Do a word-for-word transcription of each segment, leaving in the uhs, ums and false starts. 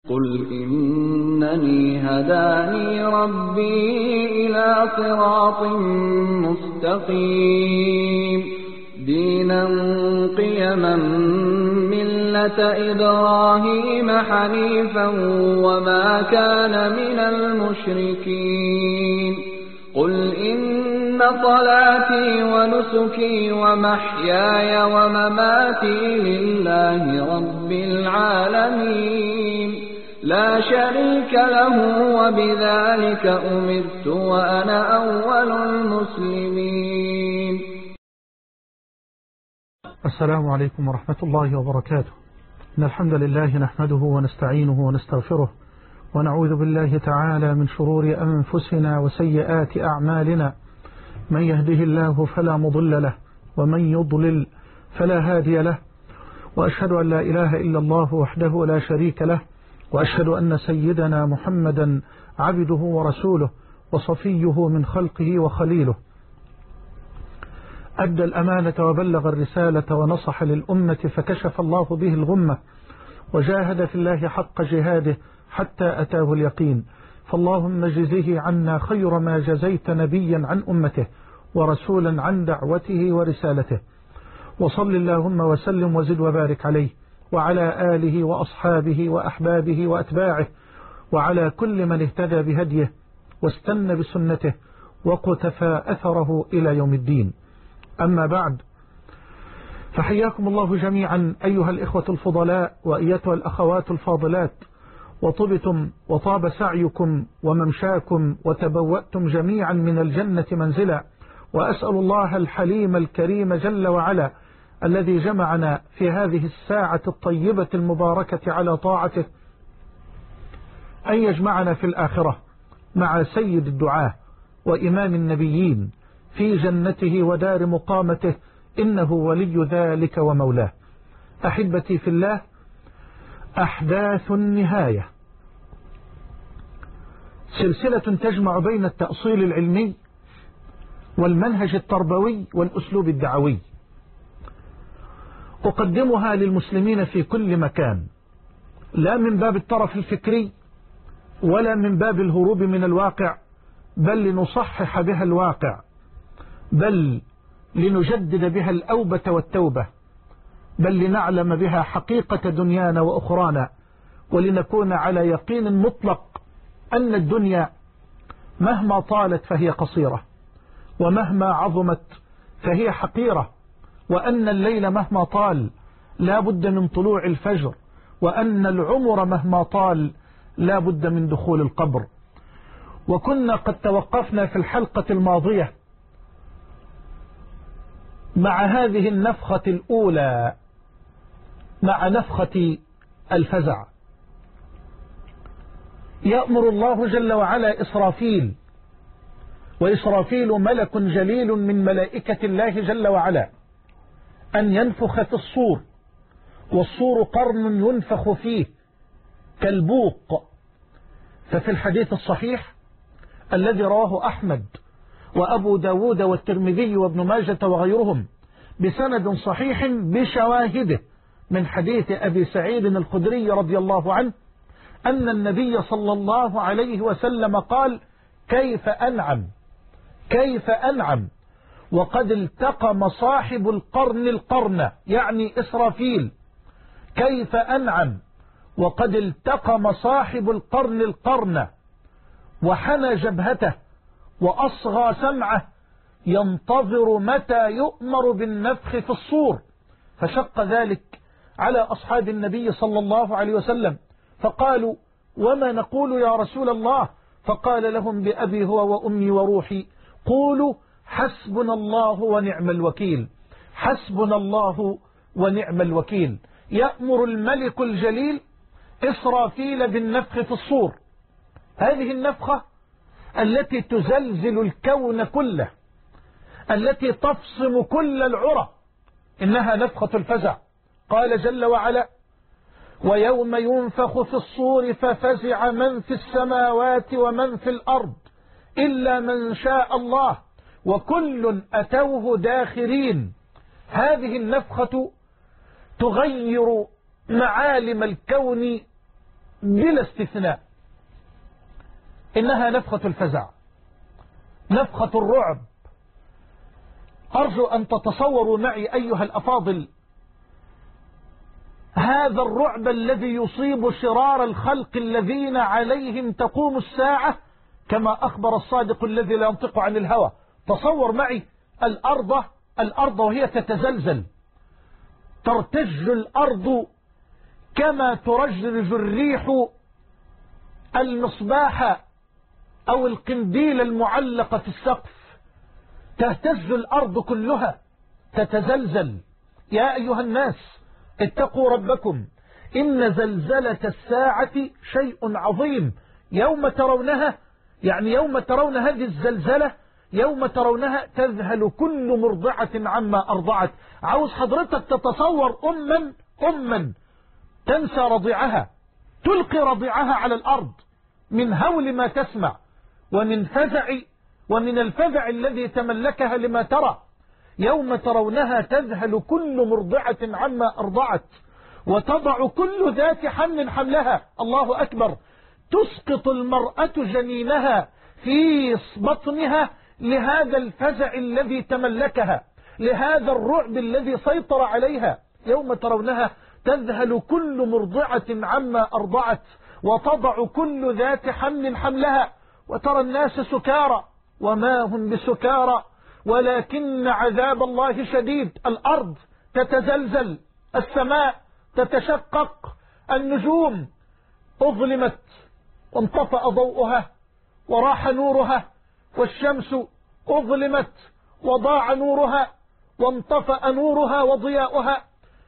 قل إنني هداني ربي إلى صراط مستقيم دينا قيما ملة إبراهيم حنيفا وما كان من المشركين قل إن صلاتي ونسكي ومحياي ومماتي لله رب العالمين لا شريك له وبذلك أمرت وأنا أول المسلمين. السلام عليكم ورحمة الله وبركاته. إن الحمد لله نحمده ونستعينه ونستغفره ونعوذ بالله تعالى من شرور أنفسنا وسيئات أعمالنا، من يهده الله فلا مضل له ومن يضلل فلا هادي له، وأشهد أن لا إله إلا الله وحده لا شريك له، وأشهد أن سيدنا محمدا عبده ورسوله وصفيه من خلقه وخليله، أدى الأمانة وبلغ الرسالة ونصح للأمة فكشف الله به الغمة وجاهد في الله حق جهاده حتى أتاه اليقين، فاللهم جزيه عنا خير ما جزيت نبيا عن أمته ورسولا عن دعوته ورسالته، وصل اللهم وسلم وزد وبارك عليه وعلى آله وأصحابه وأحبابه وأتباعه وعلى كل من اهتدى بهديه واستنى بسنته وقتفى أثره إلى يوم الدين. أما بعد، فحياكم الله جميعا أيها الإخوة الفضلاء وأيتها الأخوات الفاضلات، وطبتم وطاب سعيكم وممشاكم وتبوأتم جميعا من الجنة منزلا، وأسأل الله الحليم الكريم جل وعلا الذي جمعنا في هذه الساعة الطيبة المباركة على طاعته أن يجمعنا في الآخرة مع سيد الدعاة وإمام النبيين في جنته ودار مقامته، إنه ولي ذلك ومولاه. أحبتي في الله، أحداث النهاية سلسلة تجمع بين التأصيل العلمي والمنهج التربوي والأسلوب الدعوي، أقدمها للمسلمين في كل مكان، لا من باب الطرف الفكري ولا من باب الهروب من الواقع، بل لنصحح بها الواقع، بل لنجدد بها الأوبة والتوبة، بل لنعلم بها حقيقة دنيانا وأخرانا، ولنكون على يقين مطلق أن الدنيا مهما طالت فهي قصيرة، ومهما عظمت فهي حقيرة، وأن الليل مهما طال لا بد من طلوع الفجر، وأن العمر مهما طال لا بد من دخول القبر. وكنا قد توقفنا في الحلقة الماضية مع هذه النفخة الأولى، مع نفخة الفزع. يأمر الله جل وعلا إسرافيل، وإسرافيل ملك جليل من ملائكة الله جل وعلا، أن ينفخ في الصور، والصور قرن ينفخ فيه كالبوق. ففي الحديث الصحيح الذي رواه أحمد وأبو داود والترمذي وابن ماجة وغيرهم بسند صحيح بشواهده من حديث أبي سعيد الخدري رضي الله عنه أن النبي صلى الله عليه وسلم قال: كيف أنعم كيف أنعم وقد التقم صاحب القرن القرن، يعني إسرافيل، كيف أنعم وقد التقم صاحب القرن القرن وحنى جبهته وأصغى سمعه، ينتظر متى يؤمر بالنفخ في الصور. فشق ذلك على أصحاب النبي صلى الله عليه وسلم، فقالوا: وما نقول يا رسول الله؟ فقال لهم: بأبي هو وأمي وروحي، قولوا حسبنا الله ونعم الوكيل، حسبنا الله ونعم الوكيل. يأمر الملك الجليل إسرافيل بالنفخ في الصور، هذه النفخة التي تزلزل الكون كله، التي تفصم كل العرى، إنها نفخة الفزع. قال جل وعلا: ويوم ينفخ في الصور ففزع من في السماوات ومن في الأرض إلا من شاء الله وكل أتوه داخرين. هذه النفخة تغير معالم الكون بلا استثناء إنها نفخة الفزع، نفخة الرعب. أرجو أن تتصوروا معي أيها الأفاضل هذا الرعب الذي يصيب شرار الخلق الذين عليهم تقوم الساعة، كما أخبر الصادق الذي لا ينطق عن الهوى. تصور معي الأرض الأرض وهي تتزلزل، ترتج الأرض كما ترجرج الريح المصباح أو القنديل المعلق في السقف، تهتز الأرض كلها تتزلزل. يا أيها الناس اتقوا ربكم، إن زلزلة الساعة شيء عظيم. يوم ترونها، يعني يوم ترون هذه الزلزلة، يوم ترونها تذهل كل مرضعة عما أرضعت. عاوز حضرتك تتصور أما أما تنسى رضيعها، تلقي رضيعها على الأرض من هول ما تسمع ومن فزع ومن الفزع الذي تملكها لما ترى. يوم ترونها تذهل كل مرضعة عما أرضعت وتضع كل ذات حمل حملها. الله أكبر. تسقط المرأة جنينها في بطنها لهذا الفزع الذي تملكها، لهذا الرعب الذي سيطر عليها. يوم ترونها تذهل كل مرضعة عما أرضعت وتضع كل ذات حمل حملها، وترى الناس سكارى وما هم بسكارى ولكن عذاب الله شديد. الأرض تتزلزل، السماء تتشقق، النجوم أظلمت وانطفأ ضوءها وراح نورها، والشمس أظلمت وضاع نورها وانطفأ نورها وضياؤها.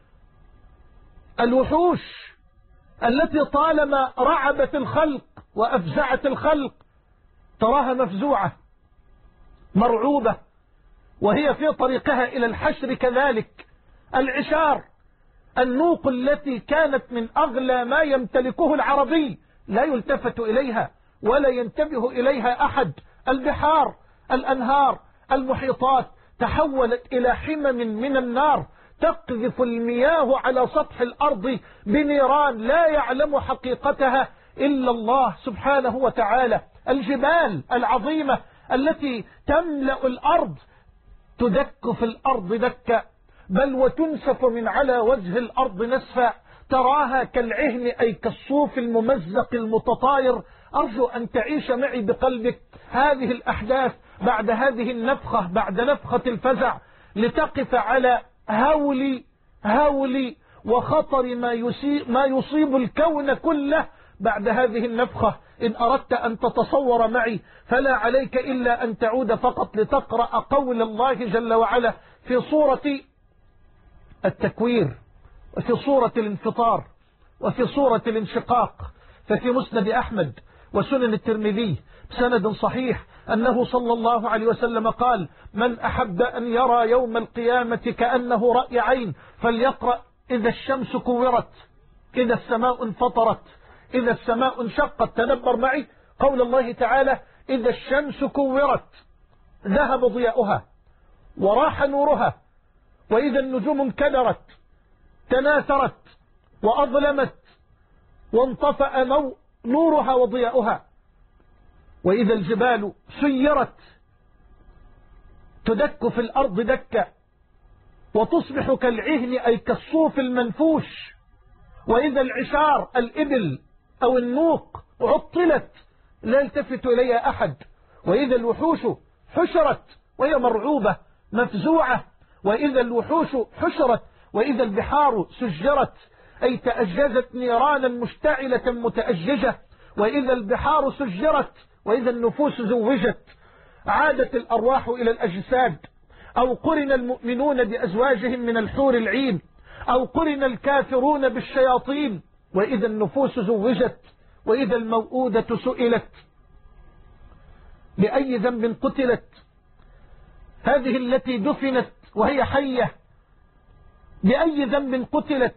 الوحوش التي طالما رعبت الخلق وأفزعت الخلق تراها مفزوعة مرعوبة وهي في طريقها إلى الحشر. كذلك العشار، النوق التي كانت من أغلى ما يمتلكه العربي لا يلتفت إليها ولا ينتبه إليها أحد. البحار، الأنهار، المحيطات تحولت إلى حمم من النار تقذف المياه على سطح الأرض بنيران لا يعلم حقيقتها إلا الله سبحانه وتعالى. الجبال العظيمة التي تملأ الأرض تدك في الأرض دكا، بل وتنسف من على وجه الأرض نسفا، تراها كالعهن أي كالصوف الممزق المتطاير. أرجو أن تعيش معي بقلبك هذه الأحداث بعد هذه النفخة، بعد نفخة الفزع، لتقف على هول هول وخطر ما يصيب, ما يصيب الكون كله بعد هذه النفخة. إن أردت أن تتصور معي فلا عليك إلا أن تعود فقط لتقرأ قول الله جل وعلا في سورة التكوير وفي سورة الانفطار وفي سورة الانشقاق. ففي مسند أحمد وسنن الترمذي بسند صحيح أنه صلى الله عليه وسلم قال: من أحب أن يرى يوم القيامة كأنه رأي عين فليقرأ إذا الشمس كورت، إذا السماء انفطرت، إذا السماء انشقت. تدبر معي قول الله تعالى: إذا الشمس كورت ذهب ضياؤها وراح نورها، وإذا النجوم انكدرت تناثرت وأظلمت وانطفأ نورها وضياؤها، وإذا الجبال سيرت تدك في الأرض دكة وتصبح كالعهن أي كالصوف المنفوش، وإذا العشار الإبل أو النوق عطلت لا يلتفت إليها أحد، وإذا الوحوش حشرت وهي مرعوبة مفزوعة، وإذا الوحوش حشرت، وإذا البحار سجرت أي تأججت نيرانا مشتعلة متأججة، وإذا البحار سجرت، وإذا النفوس زوجت، عادت الأرواح إلى الأجساد، أو قرن المؤمنون بأزواجهم من الحور العين، أو قرن الكافرون بالشياطين، وإذا النفوس زوجت، وإذا الموءودة سئلت بأي ذنب قتلت، هذه التي دفنت وهي حية بأي ذنب قتلت.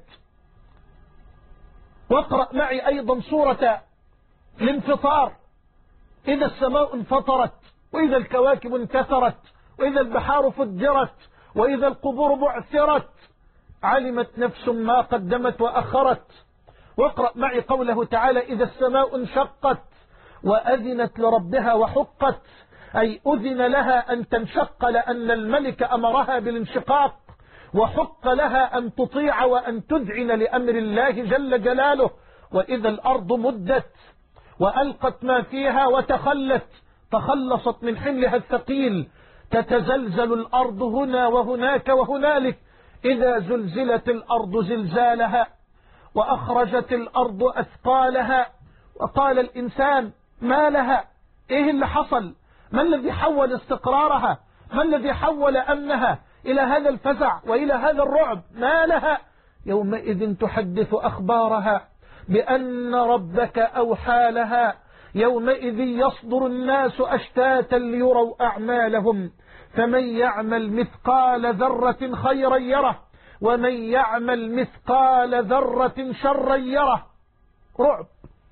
واقرأ معي أيضا سورة الانفطار: إذا السماء انفطرت، وإذا الكواكب انكثرت، وإذا البحار فجرت، وإذا القبور بعثرت، علمت نفس ما قدمت وأخرت، واقرأ معي قوله تعالى: إذا السماء انشقت وأذنت لربها وحقت، أي أذن لها أن تنشق لأن الملك أمرها بالانشقاق، وحق لها أن تطيع وأن تذعن لأمر الله جل جلاله. وإذا الأرض مدت وألقت ما فيها وتخلت، تخلصت من حملها الثقيل، تتزلزل الأرض هنا وهناك وهنالك. إذا زلزلت الأرض زلزالها وأخرجت الأرض أثقالها، وقال الإنسان: ما لها؟ إيه اللي حصل؟ ما الذي حول استقرارها؟ ما الذي حول أمنها إلى هذا الفزع وإلى هذا الرعب؟ ما لها؟ يومئذ تحدث أخبارها بأن ربك أوحى لها. يومئذ يصدر الناس أشتاتا ليروا أعمالهم، فمن يعمل مثقال ذرة خيرا يره، ومن يعمل مثقال ذرة شرا يره. رعب،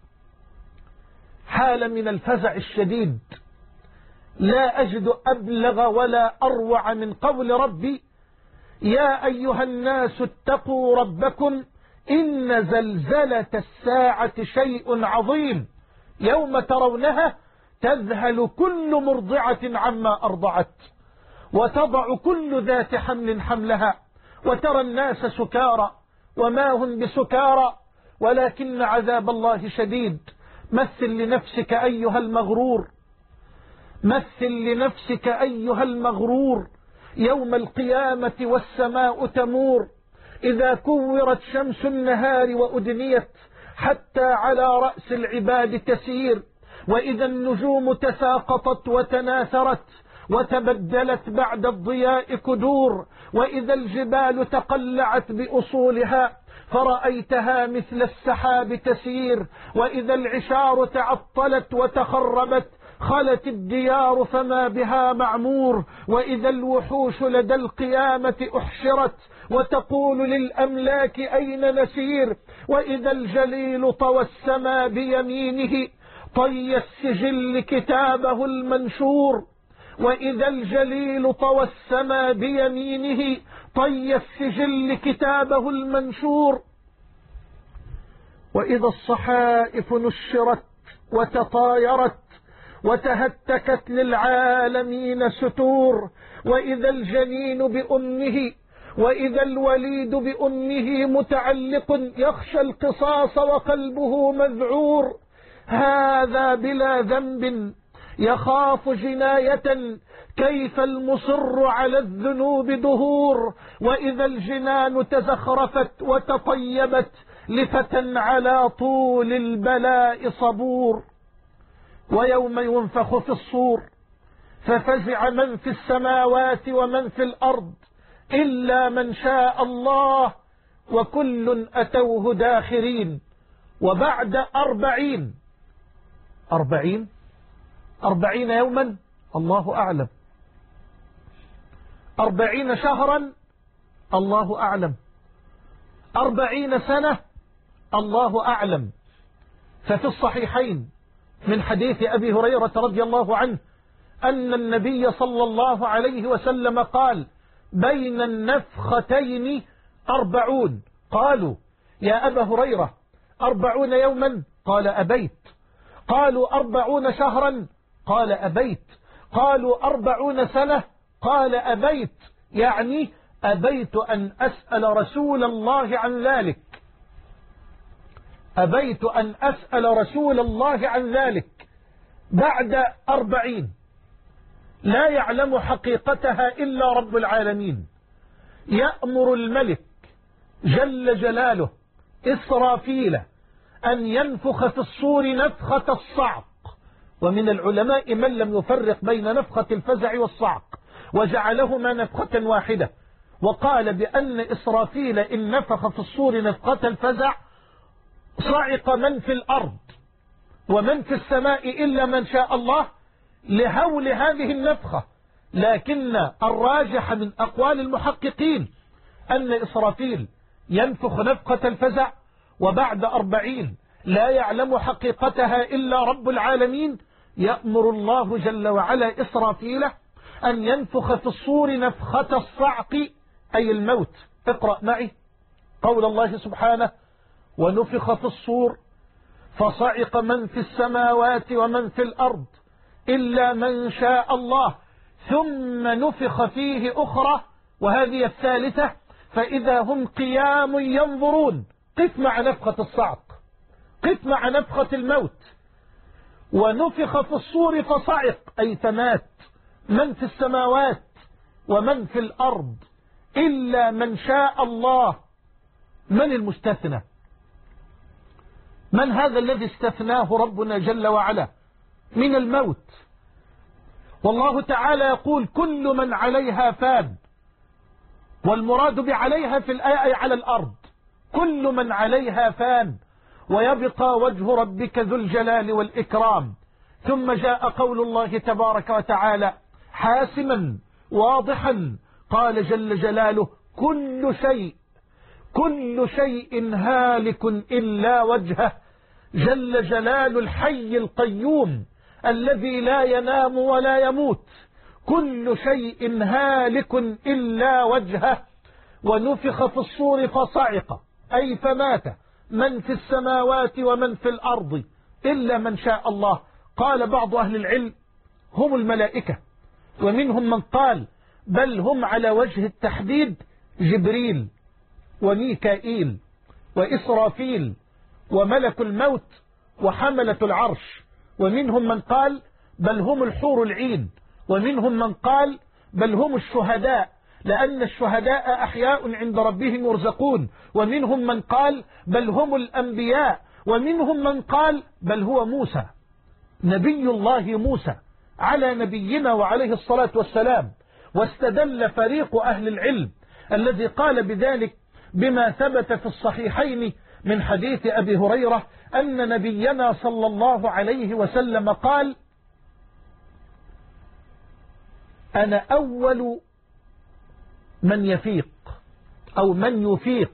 حالة من الفزع الشديد. لا أجد أبلغ ولا أروع من قول ربي: يا أيها الناس اتقوا ربكم إن زلزلة الساعة شيء عظيم، يوم ترونها تذهل كل مرضعة عما أرضعت وتضع كل ذات حمل حملها، وترى الناس سكارى وما هم بسكارى ولكن عذاب الله شديد. مثل لنفسك أيها المغرور، مثل لنفسك أيها المغرور يوم القيامة والسماء تمور، إذا كورت شمس النهار وأدنيت حتى على رأس العباد تسير، وإذا النجوم تساقطت وتناثرت وتبدلت بعد الضياء كدور، وإذا الجبال تقلعت بأصولها فرأيتها مثل السحاب تسير، وإذا العشار تعطلت وتخربت خلت الديار فما بها معمور، وإذا الوحوش لدى القيامة أحشرت وتقول للأملاك أين نسير، وإذا الجليل طوى السما بيمينه طي السجل كتابه المنشور، وإذا الجليل طوى السما بيمينه طي السجل كتابه المنشور، وإذا الصحائف نشرت وتطايرت وتهتكت للعالمين ستور، وإذا الجنين بأمه وإذا الوليد بأمه متعلق يخشى القصاص وقلبه مذعور، هذا بلا ذنب يخاف جناية كيف المصر على الذنوب دهور، وإذا الجنان تزخرفت وتطيبت لفتى على طول البلاء صبور، ويوم ينفخ في الصور ففزع من في السماوات ومن في الأرض إلا من شاء الله وكل أتوه داخرين. وبعد أربعين أربعين أربعين يوما الله أعلم، أربعين شهرا الله أعلم، أربعين سنة الله أعلم. ففي الصحيحين من حديث أبي هريرة رضي الله عنه أن النبي صلى الله عليه وسلم قال: بين النفختين أربعون. قالوا: يا أبا هريرة أربعون يوما؟ قال: أبيت. قالوا: أربعون شهرا؟ قال: أبيت. قالوا: أربعون سنة؟ قال: أبيت. يعني أبيت أن أسأل رسول الله عن ذلك، أبيت أن أسأل رسول الله عن ذلك. بعد أربعين لا يعلم حقيقتها إلا رب العالمين، يأمر الملك جل جلاله إسرافيل أن ينفخ في الصور نفخة الصعق. ومن العلماء من لم يفرق بين نفخة الفزع والصعق وجعلهما نفخة واحدة، وقال بأن إسرافيل إن نفخ في الصور نفخة الفزع صعق من في الأرض ومن في السماء إلا من شاء الله لهول هذه النفخة. لكن الراجح من أقوال المحققين أن إسرافيل ينفخ نفخة الفزع، وبعد أربعين لا يعلم حقيقتها إلا رب العالمين، يأمر الله جل وعلا إسرافيل أن ينفخ في الصور نفخة الصعق أي الموت. اقرأ معي قول الله سبحانه: ونفخ في الصور فصعق من في السماوات ومن في الأرض إلا من شاء الله ثم نفخ فيه أخرى وهذه الثالثة فإذا هم قيام ينظرون. قف مع نفخة الصعق، قف مع نفخة الموت. ونفخ في الصور فصعق أي فمات من في السماوات ومن في الأرض إلا من شاء الله. من المستثنى؟ من هذا الذي استثناه ربنا جل وعلا من الموت؟ والله تعالى يقول كل من عليها فان، والمراد بعليها في الآية على الأرض، كل من عليها فان ويبقى وجه ربك ذو الجلال والإكرام. ثم جاء قول الله تبارك وتعالى حاسما واضحا، قال جل جلاله كل شيء كل شيء هالك إلا وجهه جل جلال الحي القيوم الذي لا ينام ولا يموت، كل شيء هالك إلا وجهه. ونفخ في الصور فصعق أي فمات من في السماوات ومن في الأرض إلا من شاء الله. قال بعض أهل العلم هم الملائكة، ومنهم من قال بل هم على وجه التحديد جبريل وميكائيل وإسرافيل وملك الموت وحملة العرش. ومنهم من قال بل هم الحور العين، ومنهم من قال بل هم الشهداء لأن الشهداء أحياء عند ربهم يرزقون. ومنهم من قال بل هم الأنبياء، ومنهم من قال بل هو موسى نبي الله موسى على نبينا وعليه الصلاة والسلام. واستدل فريق أهل العلم الذي قال بذلك بما ثبت في الصحيحين من حديث أبي هريرة أن نبينا صلى الله عليه وسلم قال أنا أول من يفيق أو من يفيق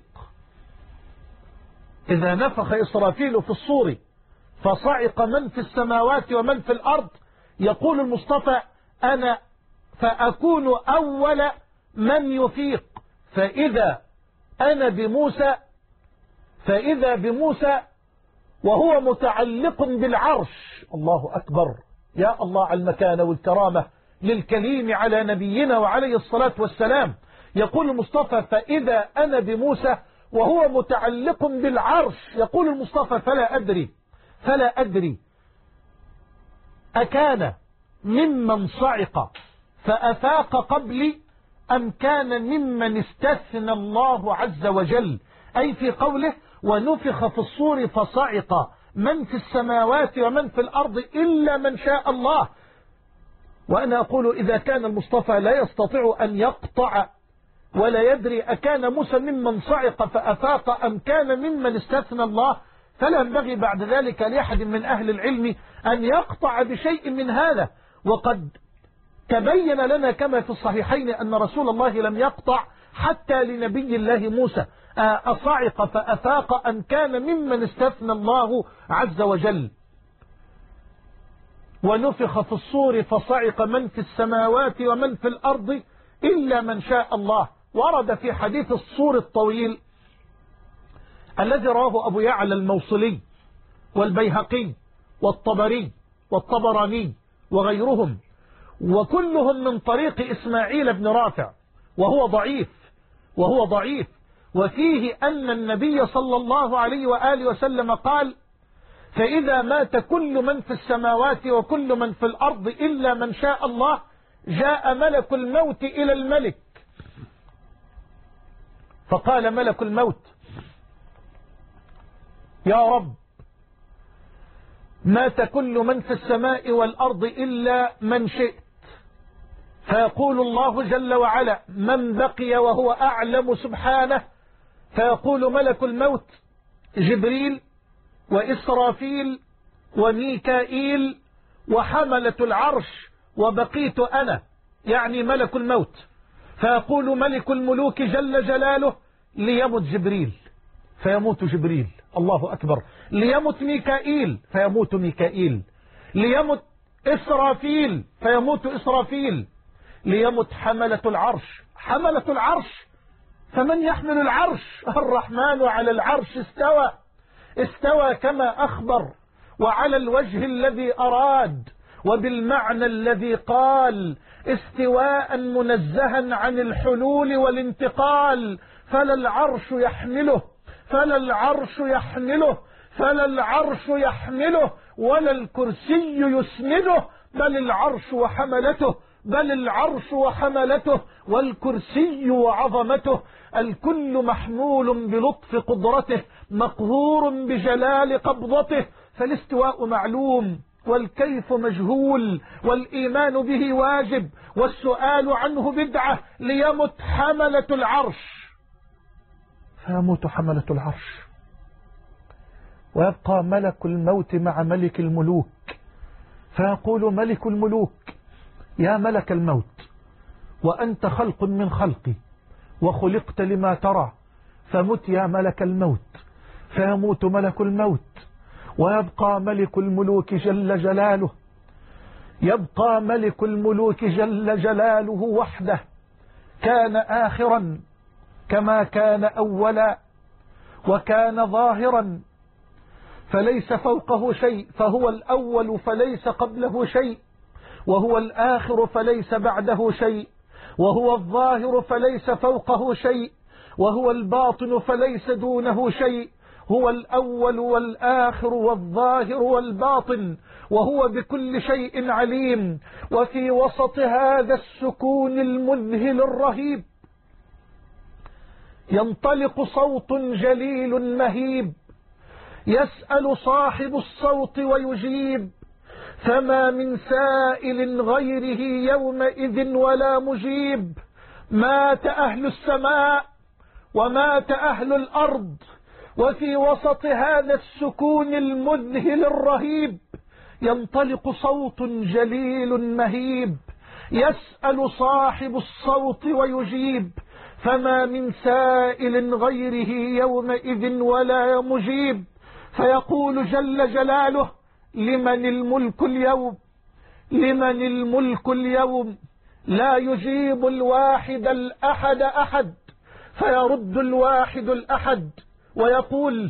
إذا نفخ إسرافيل في الصور فصعق من في السماوات ومن في الأرض. يقول المصطفى أنا فأكون أول من يفيق، فإذا أنا بموسى فإذا بموسى وهو متعلق بالعرش. الله أكبر، يا الله على المكانة والكرامة للكليم على نبينا وعليه الصلاة والسلام. يقول المصطفى فإذا أنا بموسى وهو متعلق بالعرش. يقول المصطفى فلا أدري فلا أدري أكان ممن صعق فأفاق قبلي أم كان ممن استثنى الله عز وجل، أي في قوله ونفخ في الصور فصعق من في السماوات ومن في الأرض إلا من شاء الله. وأنا أقول إذا كان المصطفى لا يستطيع أن يقطع ولا يدري أكان موسى ممن صعق فأفاق أم كان ممن استثنى الله، فلا ينبغي بعد ذلك لأحد من أهل العلم أن يقطع بشيء من هذا. وقد تبين لنا كما في الصحيحين أن رسول الله لم يقطع حتى لنبي الله موسى أصعق فأفاق أم كان ممن استثنى الله عز وجل. ونفخ في الصور فصعق من في السماوات ومن في الأرض إلا من شاء الله. ورد في حديث الصور الطويل الذي رواه أبو يعلى الموصلي والبيهقي والطبري والطبراني وغيرهم، وكلهم من طريق إسماعيل بن رافع، وهو ضعيف وهو ضعيف وفيه أن النبي صلى الله عليه وآله وسلم قال فإذا مات كل من في السماوات وكل من في الأرض إلا من شاء الله جاء ملك الموت إلى الملك فقال ملك الموت يا رب مات كل من في السماء والأرض إلا من شئت، فيقول الله جل وعلا من بقي وهو أعلم سبحانه، فيقول ملك الموت جبريل وإسرافيل وميكائيل وحملة العرش وبقيت أنا، يعني ملك الموت. فيقول ملك الملوك جل جلاله ليمت جبريل فيموت جبريل، الله أكبر، ليمت ميكائيل فيموت ميكائيل، ليمت إسرافيل فيموت إسرافيل، ليمت حملة العرش حملة العرش فمن يحمل العرش؟ الرحمن على العرش استوى استوى كما أخبر وعلى الوجه الذي أراد وبالمعنى الذي قال، استواء منزها عن الحلول والانتقال، فلا العرش يحمله فلا العرش يحمله فلا العرش يحمله ولا الكرسي يسنده، بل العرش وحملته بل العرش وحملته والكرسي وعظمته، الكل محمول بلطف قدرته مقهور بجلال قبضته، فالاستواء معلوم والكيف مجهول والإيمان به واجب والسؤال عنه بدعة، ليمت حملة العرش فيموت حملة العرش ويبقى ملك الموت مع ملك الملوك، فيقول ملك الملوك: يا ملك الموت، وأنت خلق من خلقي وخلقت لما ترى، فمت يا ملك الموت. فيموت ملك الموت ويبقى ملك الملوك جل جلاله، يبقى ملك الملوك جل جلاله وحده، كان آخرا كما كان أولا، وكان ظاهرا فليس فوقه شيء، فهو الأول فليس قبله شيء، وهو الآخر فليس بعده شيء، وهو الظاهر فليس فوقه شيء، وهو الباطن فليس دونه شيء، هو الأول والآخر والظاهر والباطن، وهو بكل شيء عليم. وفي وسط هذا السكون المذهل الرهيب ينطلق صوت جليل مهيب، يسأل صاحب الصوت ويجيب، فما من سائل غيره يومئذ ولا مجيب. مات أهل السماء ومات أهل الأرض، وفي وسط هذا السكون المذهل الرهيب ينطلق صوت جليل مهيب، يسأل صاحب الصوت ويجيب، فما من سائل غيره يومئذ ولا مجيب. فيقول جل جلاله: لمن الملك اليوم لمن الملك اليوم لا يجيب الواحد الأحد أحد، فيرد الواحد الأحد ويقول: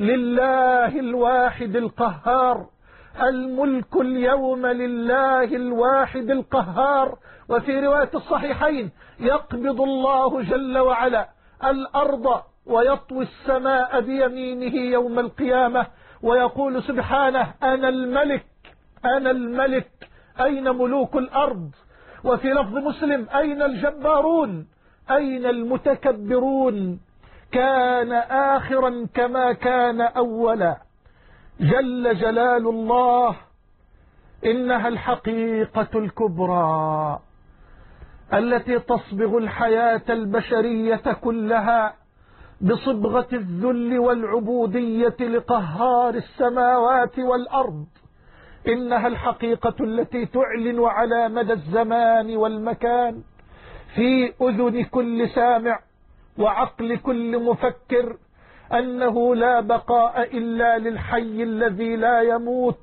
لله الواحد القهار، الملك اليوم لله الواحد القهار. وفي رواية الصحيحين: يقبض الله جل وعلا الأرض ويطوي السماء بيمينه يوم القيامة، ويقول سبحانه: أنا الملك أنا الملك، أين ملوك الأرض؟ وفي لفظ مسلم: أين الجبارون أين المتكبرون؟ كان آخرا كما كان أولا، جل جلال الله. إنها الحقيقة الكبرى التي تصبغ الحياة البشرية كلها بصبغة الذل والعبودية لقهار السماوات والأرض. إنها الحقيقة التي تعلن على مدى الزمان والمكان في أذن كل سامع وعقل كل مفكر أنه لا بقاء إلا للحي الذي لا يموت.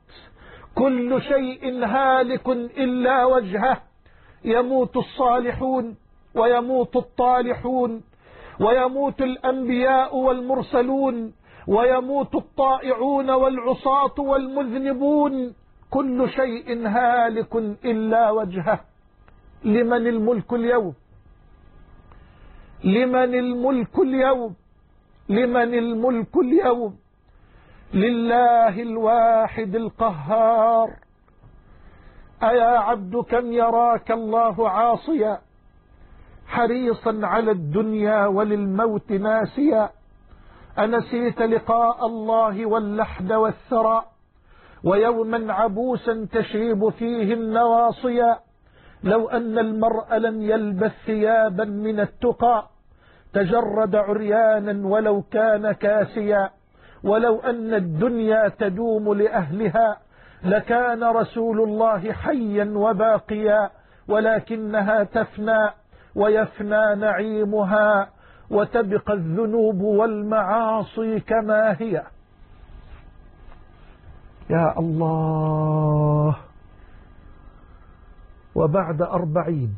كل شيء هالك إلا وجهه، يموت الصالحون ويموت الطالحون، ويموت الأنبياء والمرسلون، ويموت الطائعون والعصاة والمذنبون، كل شيء هالك إلا وجهه. لمن الملك اليوم لمن الملك اليوم لمن الملك اليوم لله الواحد القهار. أيا عبد كم يراك الله عاصيا، حريصا على الدنيا وللموت ناسيا، أنسيت لقاء الله واللحد والثرى، ويوما عبوسا تشيب فيه النواصيا. لو أن المرء لم يلبث ثيابا من التقى تجرد عريانا ولو كان كاسيا، ولو أن الدنيا تدوم لأهلها لكان رسول الله حيا وباقيا، ولكنها تفنى ويفنى نعيمها، وتبقى الذنوب والمعاصي كما هي. يا الله. وبعد أربعين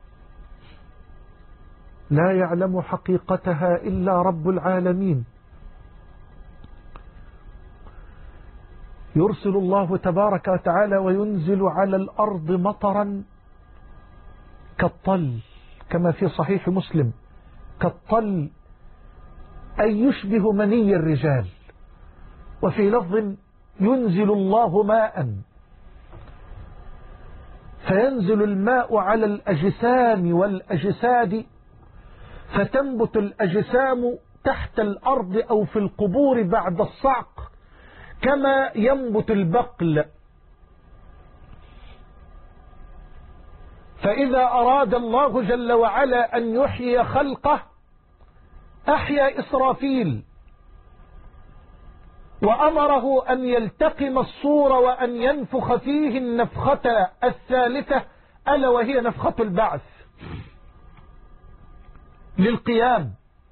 لا يعلم حقيقتها إلا رب العالمين، يرسل الله تبارك وتعالى وينزل على الأرض مطرا كالطل، كما في صحيح مسلم، كالطل أي يشبه مني الرجال. وفي لفظ ينزل الله ماء، فينزل الماء على الأجسام والأجساد، فتنبت الأجسام تحت الأرض أو في القبور بعد الصعق كما ينبت البقل. فإذا أراد الله جل وعلا أن يحيي خلقه أحيا إسرافيل، وأمره أن يلتقم الصور وأن ينفخ فيه النفخة الثالثة، ألا وهي نفخة البعث للقيام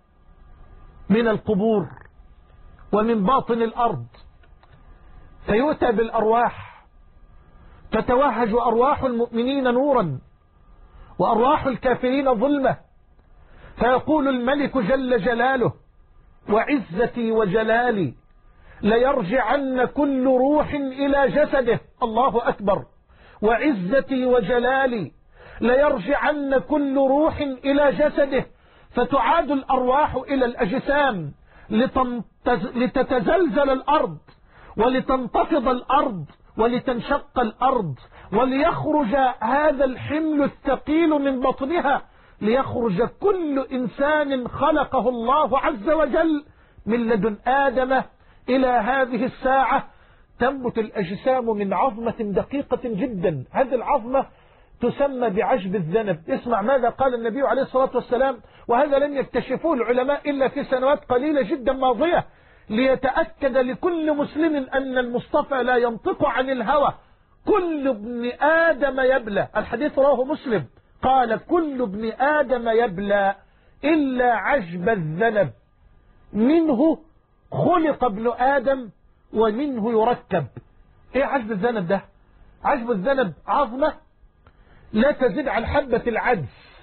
من القبور ومن باطن الأرض. فيؤتى بالأرواح، تتوهج أرواح المؤمنين نورا وأرواح الكافرين ظلمة، فيقول الملك جل جلاله: وعزتي وجلالي ليرجعن كل روح إلى جسده. الله أكبر. وعزتي وجلالي ليرجعن كل روح إلى جسده، فتعاد الأرواح إلى الأجسام لتتزلزل الأرض ولتنتفض الأرض ولتنشق الأرض، وليخرج هذا الحمل الثقيل من بطنها، ليخرج كل إنسان خلقه الله عز وجل من لدن آدم إلى هذه الساعة. تنبت الأجسام من عظمة دقيقة جدا، هذه العظمة تسمى بعجب الذنب. اسمع ماذا قال النبي عليه الصلاة والسلام، وهذا لم يكتشفوه العلماء إلا في سنوات قليلة جدا ماضية، ليتأكد لكل مسلم أن المصطفى لا ينطق عن الهوى. كل ابن آدم يبلى، الحديث رواه مسلم، قال: كل ابن آدم يبلى إلا عجب الذنب، منه خلق ابن آدم ومنه يركب. ايه عجب الذنب ده؟ عجب الذنب عظمة لا تزيد عن حبة العدس.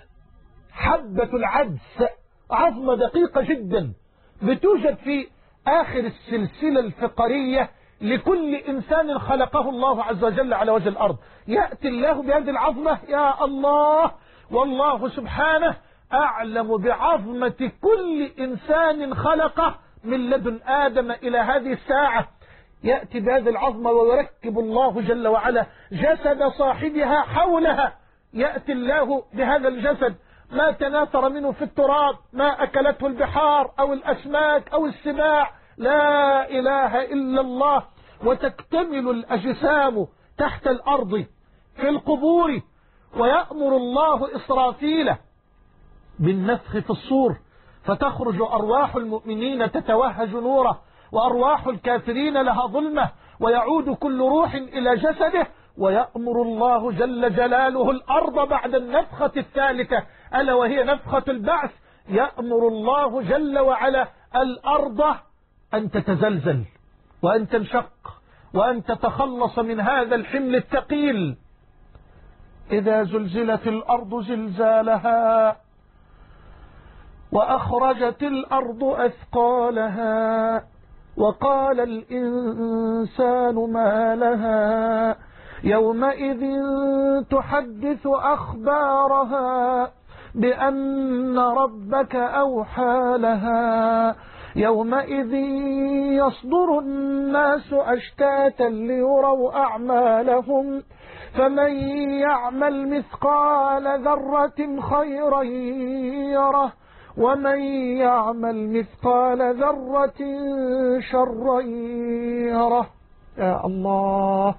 حبة العدس عظمة دقيقة جدا بتوجد في آخر السلسلة الفقرية لكل إنسان خلقه الله عز وجل على وجه الأرض. يأتي الله بهذه العظمة، يا الله، والله سبحانه أعلم بعظمة كل إنسان خلقه من لدن آدم إلى هذه الساعة. يأتي بهذه العظمة ويركب الله جل وعلا جسد صاحبها حولها. يأتي الله بهذا الجسد، ما تناثر منه في التراب، ما أكلته البحار أو الأسماك أو السباع، لا إله إلا الله. وتكتمل الأجسام تحت الأرض في القبور، ويأمر الله إسرافيل بالنفخ في الصور، فتخرج أرواح المؤمنين تتوهج نورا، وأرواح الكافرين لها ظلمة، ويعود كل روح إلى جسده. ويأمر الله جل جلاله الأرض بعد النفخة الثالثة، ألا وهي نفخة البعث. يأمر الله جل وعلا الأرض أن تتزلزل وأن تنشق وأن تتخلص من هذا الحمل الثقيل. إذا زلزلت الأرض زلزالها وأخرجت الأرض أثقالها وقال الإنسان ما لها يومئذ تحدث أخبارها بأن ربك أوحى لها يومئذ يصدر الناس أشتاتا ليروا أعمالهم فمن يعمل مثقال ذرة خيرا يره ومن يعمل مثقال ذرة شرا يره. يا الله.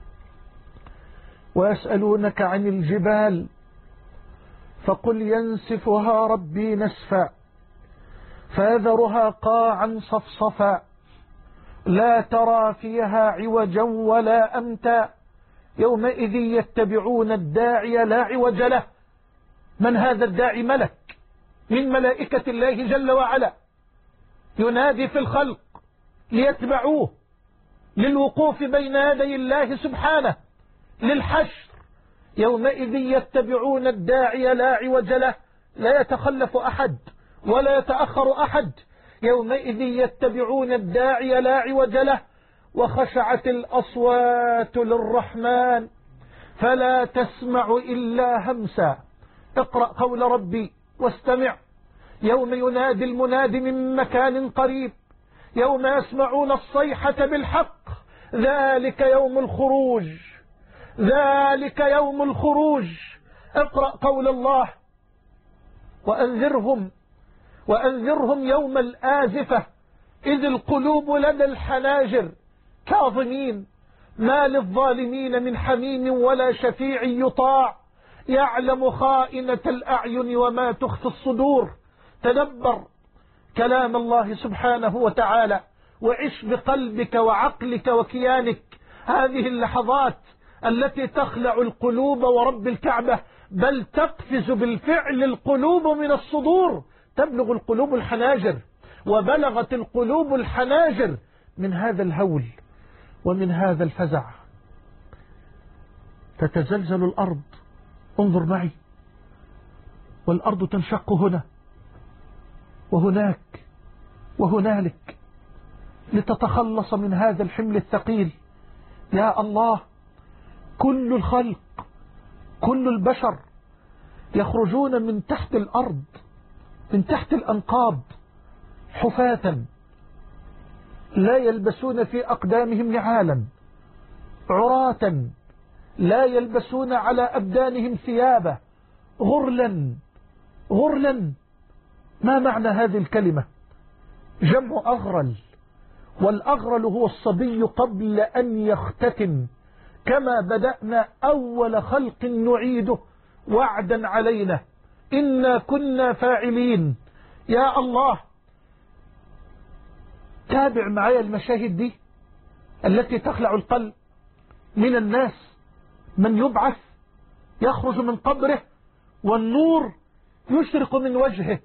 ويسألونك عن الجبال فقل ينسفها ربي نسفا فيذرها قاعا صفصفا لا ترى فيها عوجا ولا أمتا يومئذ يتبعون الداعي لا عوج له. من هذا الداعي؟ ملك من ملائكة الله جل وعلا ينادي في الخلق ليتبعوه للوقوف بين يدي الله سبحانه للحشر. يومئذ يتبعون الداعي لا عوج له، لا يتخلف أحد ولا يتأخر أحد. يومئذ يتبعون الداعي لا عوج له وخشعت الأصوات للرحمن فلا تسمع إلا همسا. اقرأ قول ربي واستمع: يوم ينادي المناد من مكان قريب يوم يسمعون الصيحة بالحق ذلك يوم الخروج، ذلك يوم الخروج. اقرأ قول الله: وأنذرهم وأنذرهم يوم الآزفة إذ القلوب لدى الحناجر كاظمين ما للظالمين من حميم ولا شفيع يطاع يعلم خائنة الأعين وما تخفي الصدور. تدبر كلام الله سبحانه وتعالى وعش بقلبك وعقلك وكيانك هذه اللحظات التي تخلع القلوب ورب الكعبة، بل تقفز بالفعل القلوب من الصدور، تبلغ القلوب الحناجر. وبلغت القلوب الحناجر من هذا الهول ومن هذا الفزع. تتزلزل الأرض، انظر معي، والأرض تنشق هنا وهناك وهنالك لتتخلص من هذا الحمل الثقيل. يا الله، كل الخلق كل البشر يخرجون من تحت الأرض من تحت الأنقاض حفاة لا يلبسون في أقدامهم نعالا، عراة لا يلبسون على أبدانهم ثيابا، غرلا غرلا. ما معنى هذه الكلمة؟ جمع أغرل، والأغرل هو الصبي قبل أن يختتن. كما بدأنا أول خلق نعيده وعدا علينا إنا كنا فاعلين. يا الله، تابع معي المشاهد دي التي تخلع القلب. من الناس من يبعث يخرج من قبره والنور يشرق من وجهه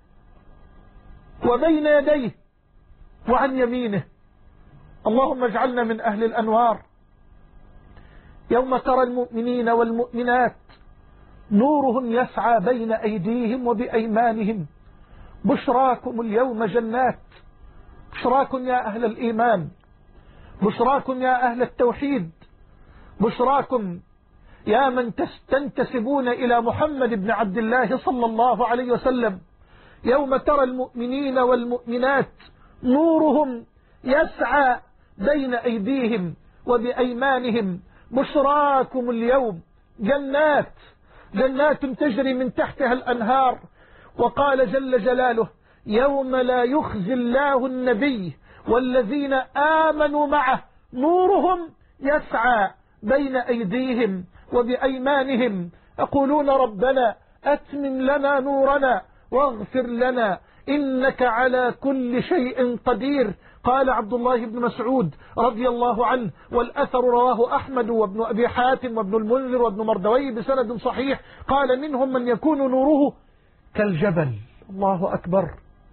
وبين يديه وعن يمينه. اللهم اجعلنا من أهل الأنوار. يوم ترى المؤمنين والمؤمنات نورهم يسعى بين أيديهم وبأيمانهم بشراكم اليوم جنات. بشراكم يا أهل الإيمان، بشراكم يا أهل التوحيد، بشراكم يا من تنتسبون إلى محمد بن عبد الله صلى الله عليه وسلم. يوم ترى المؤمنين والمؤمنات نورهم يسعى بين أيديهم وبأيمانهم بشراكم اليوم جنات جنات تجري من تحتها الأنهار. وقال جل جلاله: يوم لا يخزي الله النبي والذين آمنوا معه نورهم يسعى بين أيديهم وبأيمانهم يقولون ربنا أتمم لنا نورنا واغفر لنا إنك على كل شيء قدير. قال عبد الله بن مسعود رضي الله عنه، والأثر رواه أحمد وابن أبي حاتم وابن المنذر وابن مردوي بسند صحيح، قال: منهم من يكون نوره كالجبل. الله أكبر.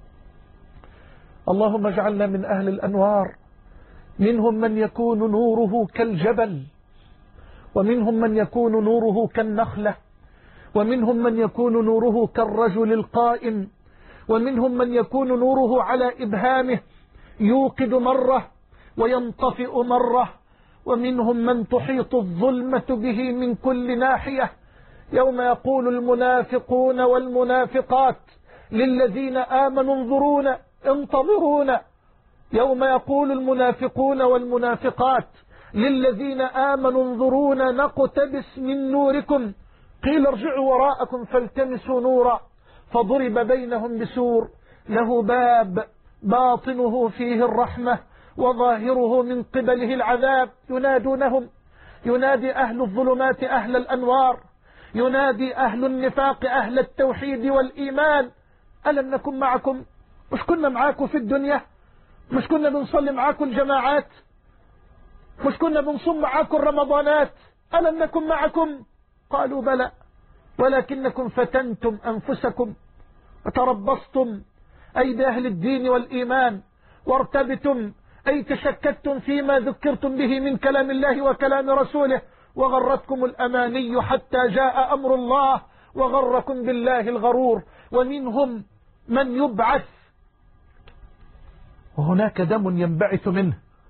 اللهم اجعلنا من أهل الأنوار. منهم من يكون نوره كالجبل، ومنهم من يكون نوره كالنخلة، ومنهم من يكون نوره كالرجل القائم، ومنهم من يكون نوره على إبهامه يوقد مرة وينطفئ مرة، ومنهم من تحيط الظلمة به من كل ناحية. يوم يقول المنافقون والمنافقات للذين آمنوا انظرونا انتظرونا. يوم يقول المنافقون والمنافقات للذين آمنوا انظرونا نقتبس من نوركم قيل ارجعوا وراءكم فالتمسوا نورا فضرب بينهم بسور له باب باطنه فيه الرحمة وظاهره من قبله العذاب. ينادونهم، ينادي أهل الظلمات أهل الأنوار، ينادي أهل النفاق أهل التوحيد والإيمان: ألم نكن معكم؟ مش كنا معاكم في الدنيا؟ مش كنا بنصلي معاكم الجماعات؟ مش كنا بنصوم معاكم الرمضانات؟ ألم نكن معكم؟ قالوا بلى ولكنكم فتنتم أنفسكم وتربصتم أي بأهل الدين والإيمان وارتبتم أي تشككتم فيما ذكرتم به من كلام الله وكلام رسوله وغرتكم الأماني حتى جاء أمر الله وغركم بالله الغرور. ومنهم من يبعث وهناك دم ينبعث منه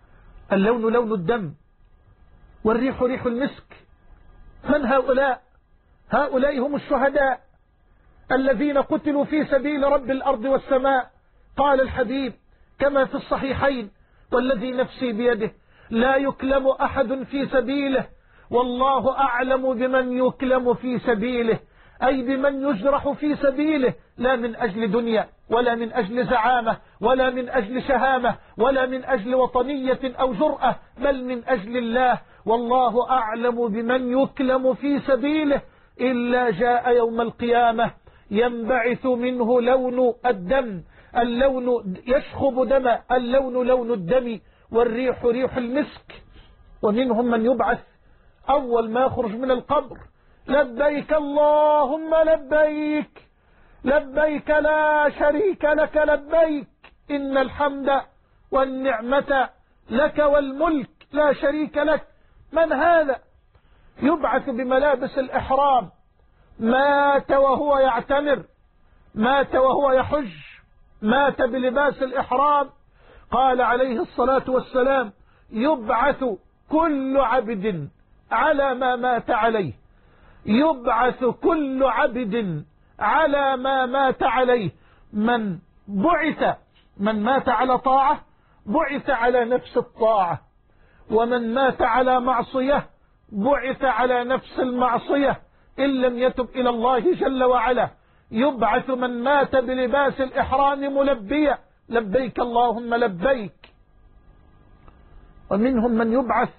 اللون لون الدم والريح ريح المسك. من هؤلاء؟ هؤلاء هم الشهداء الذين قتلوا في سبيل رب الأرض والسماء. قال الحبيب كما في الصحيحين: والذي نفسي بيده لا يكلم أحد في سبيله والله أعلم بمن يكلم في سبيله، أي بمن يجرح في سبيله، لا من أجل دنيا ولا من أجل زعامة ولا من أجل شهامة ولا من أجل وطنية أو جرأة، بل من أجل الله. والله أعلم بمن يكلم في سبيله إلا جاء يوم القيامة ينبعث منه لون الدم، اللون يشخب دم، اللون لون الدم والريح ريح المسك. ومنهم من يبعث أول ما يخرج من القبر: لبيك اللهم لبيك لبيك لا شريك لك لبيك إن الحمد والنعمة لك والملك لا شريك لك. من هذا؟ يبعث بملابس الإحرام، مات وهو يعتمر، مات وهو يحج، مات بلباس الإحرام. قال عليه الصلاة والسلام: يبعث كل عبد على ما مات عليه، يبعث كل عبد على ما مات عليه. من بعث من مات على طاعة بعث على نفس الطاعة، ومن مات على معصية بعث على نفس المعصية إن لم يتب إلى الله جل وعلا. يبعث من مات بلباس الإحرام ملبيا: لبيك اللهم لبيك. ومنهم من يبعث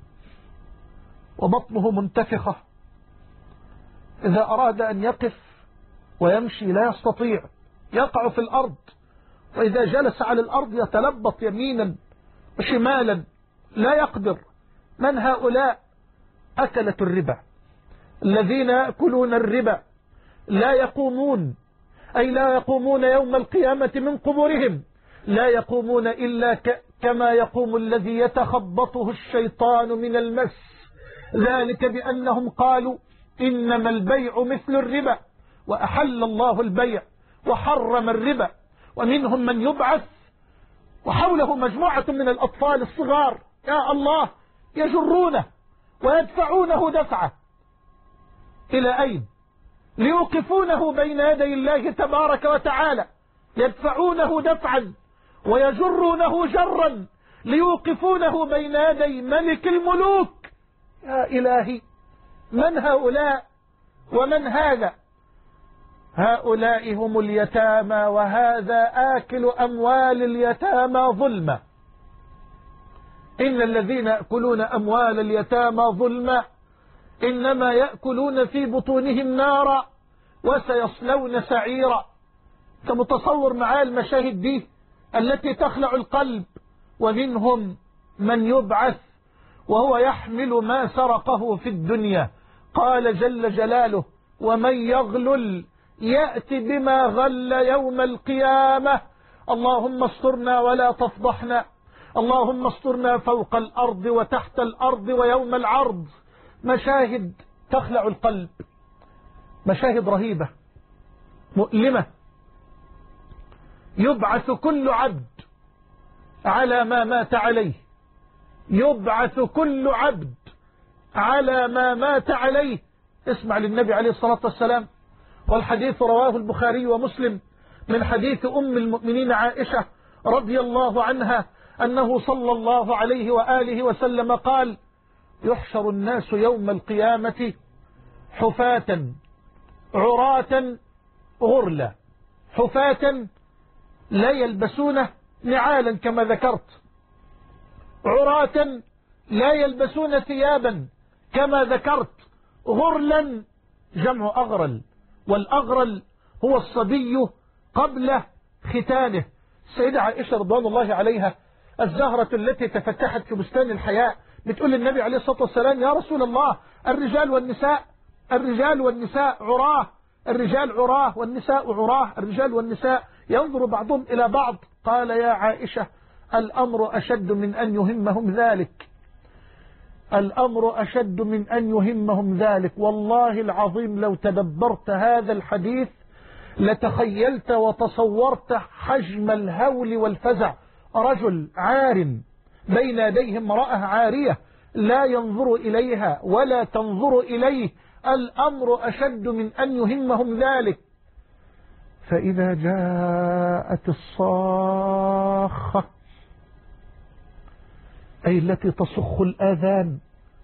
وبطنه منتفخة، إذا أراد أن يقف ويمشي لا يستطيع، يقع في الأرض، وإذا جلس على الأرض يتلبط يمينا وشمالا لا يقدر. من هؤلاء؟ أكلة الربا الذين يأكلون الربا لا يقومون، أي لا يقومون يوم القيامة من قبورهم، لا يقومون إلا ك كما يقوم الذي يتخبطه الشيطان من المس، ذلك بأنهم قالوا إنما البيع مثل الربا وأحل الله البيع وحرم الربا. ومنهم من يبعث وحوله مجموعة من الأطفال الصغار، يا الله، يجرونه ويدفعونه دفعة إلى أين؟ ليوقفونه بين يدي الله تبارك وتعالى، يدفعونه دفعا ويجرونه جرا ليوقفونه بين يدي ملك الملوك. يا إلهي، من هؤلاء ومن هذا؟ هؤلاء هم اليتامى، وهذا آكل أموال اليتامى ظلما. إن الذين يأكلون أموال اليتامى ظلما إنما يأكلون في بطونهم نارا وسيصلون سعيرا. فمتصور معايا المشاهد دي التي تخلع القلب. ومنهم من يبعث وهو يحمل ما سرقه في الدنيا. قال جل جلاله: ومن يغلل يأتي بما غل يوم القيامة. اللهم استرنا ولا تفضحنا، اللهم استرنا فوق الأرض وتحت الأرض ويوم العرض. مشاهد تخلع القلب، مشاهد رهيبة مؤلمة. يبعث كل عبد على ما مات عليه، يبعث كل عبد على ما مات عليه. اسمع للنبي عليه الصلاة والسلام، والحديث رواه البخاري ومسلم من حديث أم المؤمنين عائشة رضي الله عنها أنه صلى الله عليه وآله وسلم قال: يحشر الناس يوم القيامة حفاة عراة غرلا. حفاة لا يلبسون نعالا كما ذكرت، عراة لا يلبسون ثيابا كما ذكرت، غرلا جمع أغرل، والأغرل هو الصبي قبل ختانه. السيدة عائشة رضوان الله عليها الزهرة التي تفتحت في بستان الحياء بتقول للنبي عليه الصلاة والسلام: يا رسول الله، الرجال والنساء الرجال والنساء عراه، الرجال عراه والنساء عراه، الرجال والنساء ينظر بعضهم إلى بعض. قال: يا عائشة، الأمر أشد من أن يهمهم ذلك، الأمر أشد من أن يهمهم ذلك. والله العظيم لو تدبرت هذا الحديث لتخيلت وتصورت حجم الهول والفزع. رجل عار بين يديه امرأة عارية لا ينظر إليها ولا تنظر إليه، الأمر أشد من أن يهمهم ذلك. فإذا جاءت الصاخة أي التي تصخ الآذان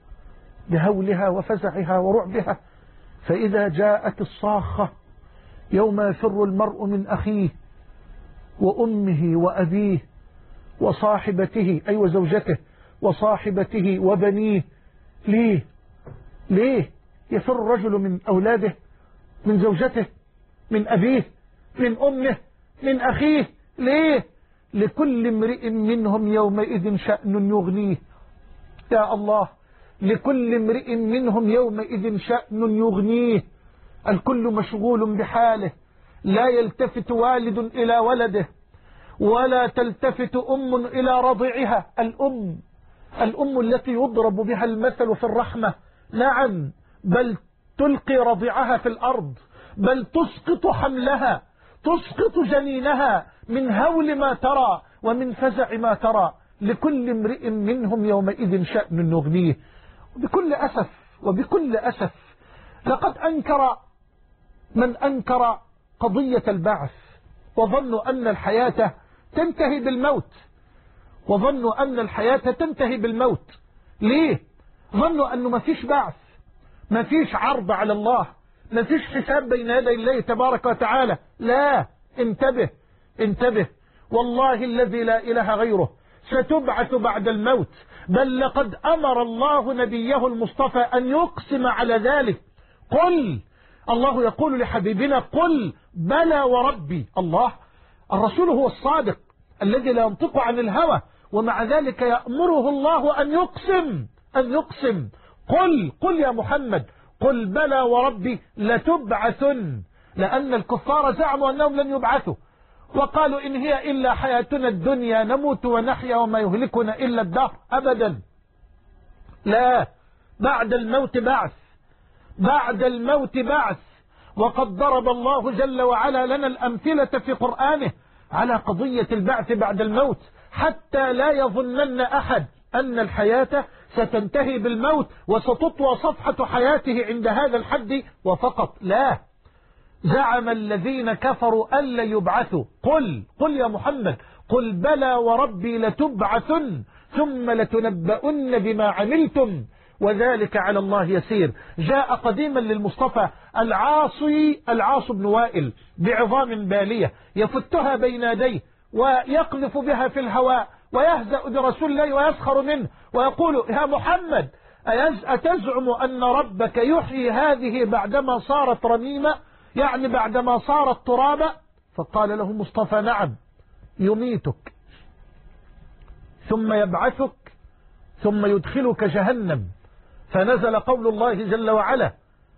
بهولها وفزعها ورعبها، فإذا جاءت الصاخة يوم يفر المرء من أخيه وأمه وأبيه وصاحبته أي وزوجته وصاحبته وبنيه. ليه ليه يفر الرجل من أولاده، من زوجته، من أبيه، من أمه، من أخيه؟ ليه؟ لكل امرئ منهم يومئذ شأن يغنيه. يا الله، لكل امرئ منهم يومئذ شأن يغنيه، الكل مشغول بحاله، لا يلتفت والد إلى ولده ولا تلتفت أم إلى رضعها. الأم الأم التي يضرب بها المثل في الرحمة، نعم، بل تلقي رضعها في الأرض، بل تسقط حملها، تسقط جنينها من هول ما ترى ومن فزع ما ترى. لكل امرئ منهم يومئذ شأن يغنيه. بكل أسف وبكل أسف لقد أنكر من أنكر قضية البعث، وظنوا أن الحياة تنتهي بالموت، وظنوا أن الحياة تنتهي بالموت. ليه؟ ظنوا أنه ما فيش بعث، ما فيش عرض على الله، ما فيش حساب بين يدي الله تبارك وتعالى. لا، انتبه انتبه، والله الذي لا إله غيره، ستبعث بعد الموت، بل لقد أمر الله نبيه المصطفى أن يقسم على ذلك. قل، الله يقول لحبيبنا: قل بلى وربي. الله، الرسول هو الصادق الذي لا ينطق عن الهوى، ومع ذلك يأمره الله أن يقسم أن يقسم قل قل يا محمد، قل بلى وربي لتبعثن، لأن الكفار زعموا أنهم لن يبعثوا، وقالوا إن هي إلا حياتنا الدنيا نموت ونحيا وما يهلكنا إلا الدهر. أبدا، لا، بعد الموت بعث، بعد الموت بعث. وقد ضرب الله جل وعلا لنا الأمثلة في قرآنه على قضية البعث بعد الموت، حتى لا يظنن أحد أن الحياة ستنتهي بالموت وستطوى صفحة حياته عند هذا الحد وفقط. لا، زعم الذين كفروا ألا يبعثوا. قل قل يا محمد، قل بلى وربي لتبعثن ثم لتنبؤن بما عملتم وذلك على الله يسير. جاء قديما للمصطفى العاصي العاص بن وائل بعظام بالية يفتها بين يديه ويقذف بها في الهواء ويهزأ برسول الله ويسخر منه ويقول: يا محمد، أتزعم أن ربك يحيي هذه بعدما صارت رميمة، يعني بعدما صارت ترابا؟ فقال له مصطفى: نعم، يميتك ثم يبعثك ثم يدخلك جهنم. فنزل قول الله جل وعلا: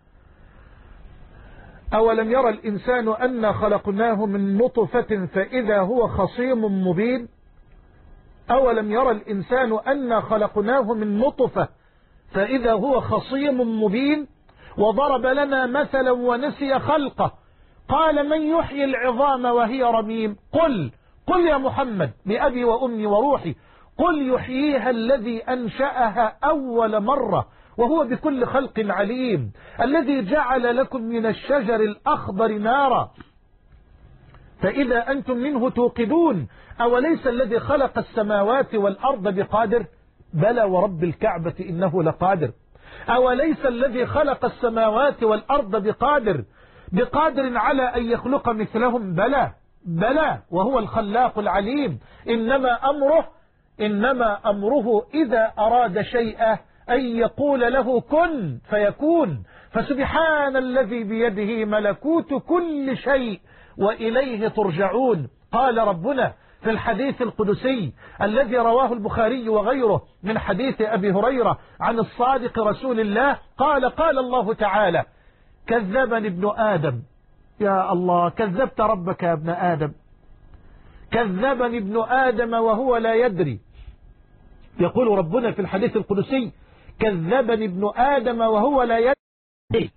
أولم يرى الإنسان أنا خلقناه من نطفة فإذا هو خصيم مبين. أولم يرى الإنسان أنا خلقناه من نطفة فإذا هو خصيم مبين. وضرب لنا مثلا ونسي خلقه، قال: من يحيي العظام وهي رميم. قل قل يا محمد بأبي وأمي وروحي، قل يحييها الذي أنشأها أول مرة وهو بكل خلق عليم، الذي جعل لكم من الشجر الأخضر نارا فإذا أنتم منه توقدون، أوليس الذي خلق السماوات والأرض بقادر؟ بلى ورب الكعبة إنه لقادر. أوليس الذي خلق السماوات والأرض بقادر بقادر على أن يخلق مثلهم؟ بلى بلى وهو الخلاق العليم. إنما أمره إنما أمره إذا أراد شيئا أن يقول له كن فيكون. فسبحان الذي بيده ملكوت كل شيء وإليه ترجعون. قال ربنا في الحديث القدسي الذي رواه البخاري وغيره من حديث أبي هريرة عن الصادق رسول الله قال: قال الله تعالى: كذبني ابن آدم. يا الله، كذبت ربك يا ابن آدم، كذبني ابن آدم وهو لا يدري. يقول ربنا في الحديث القدسي: كذبني ابن آدم وهو لا يدري.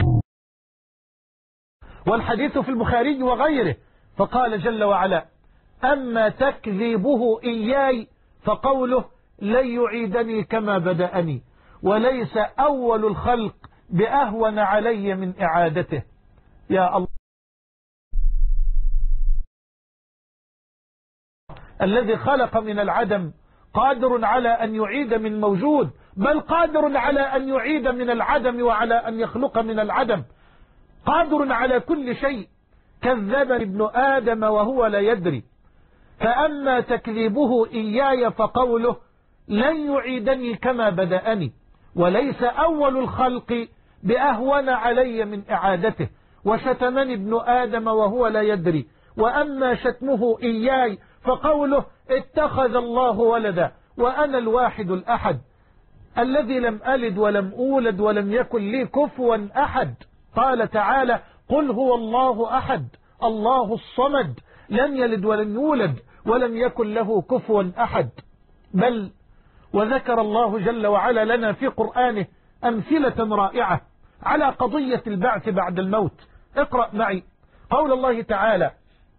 والحديث في البخاري وغيره. فقال جل وعلا: أما تكذيبه إياي فقوله لن يعيدني كما بدأني، وليس أول الخلق بأهون علي من إعادته. يا الله الذي خلق من العدم قادر على أن يعيد من موجود، بل قادر على أن يعيد من العدم وعلى أن يخلق من العدم، قادر على كل شيء. كذب ابن آدم وهو لا يدري. فأما تكذيبه إياي فقوله لن يعيدني كما بدأني، وليس أول الخلق بأهون علي من إعادته. وشتمني ابن آدم وهو لا يدري. وأما شتمه إياي فقوله اتخذ الله ولدا وأنا الواحد الأحد الذي لم ألد ولم أولد ولم يكن لي كفوا أحد. قال تعالى قل هو الله أحد الله الصمد لم يلد ولم يولد ولم يكن له كفوا أحد. بل وذكر الله جل وعلا لنا في قرآنه أمثلة رائعة على قضية البعث بعد الموت. اقرأ معي قول الله تعالى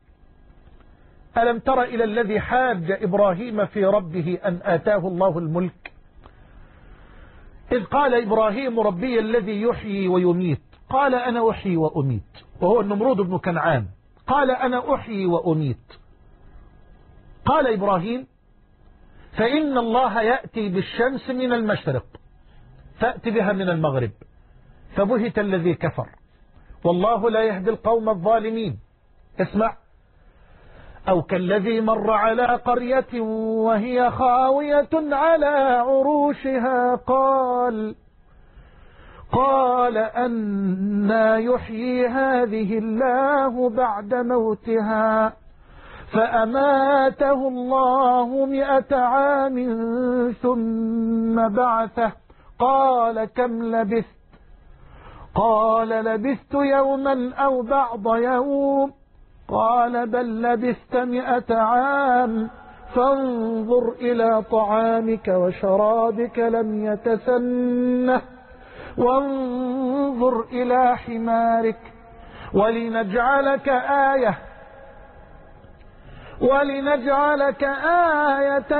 ألم تر إلى الذي حاج إبراهيم في ربه أن آتاه الله الملك إذ قال إبراهيم ربي الذي يحيي ويميت قال أنا أحيي وأميت. وهو النمرود بن كنعان قال أنا أحيي وأميت. قال إبراهيم فإن الله يأتي بالشمس من المشرق فأت بها من المغرب فبهت الذي كفر والله لا يهدي القوم الظالمين. اسمع أو كالذي مر على قرية وهي خاوية على عروشها قال قال أنى يحيي هذه الله بعد موتها فأماته الله مئة عام ثم بعثه قال كم لبثت قال لبثت يوما أو بعض يوم قال بل لبثت مئة عام فانظر إلى طعامك وشرابك لم يتسنه وانظر إلى حمارك ولنجعلك آية ولنجعلك آية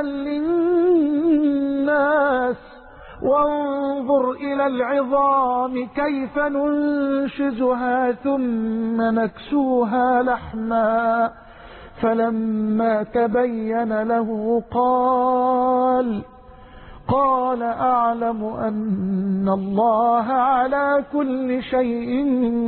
للناس وانظر إلى العظام كيف ننشزها ثم نكسوها لحما فلما تبين له قال قال أعلم أن الله على كل شيء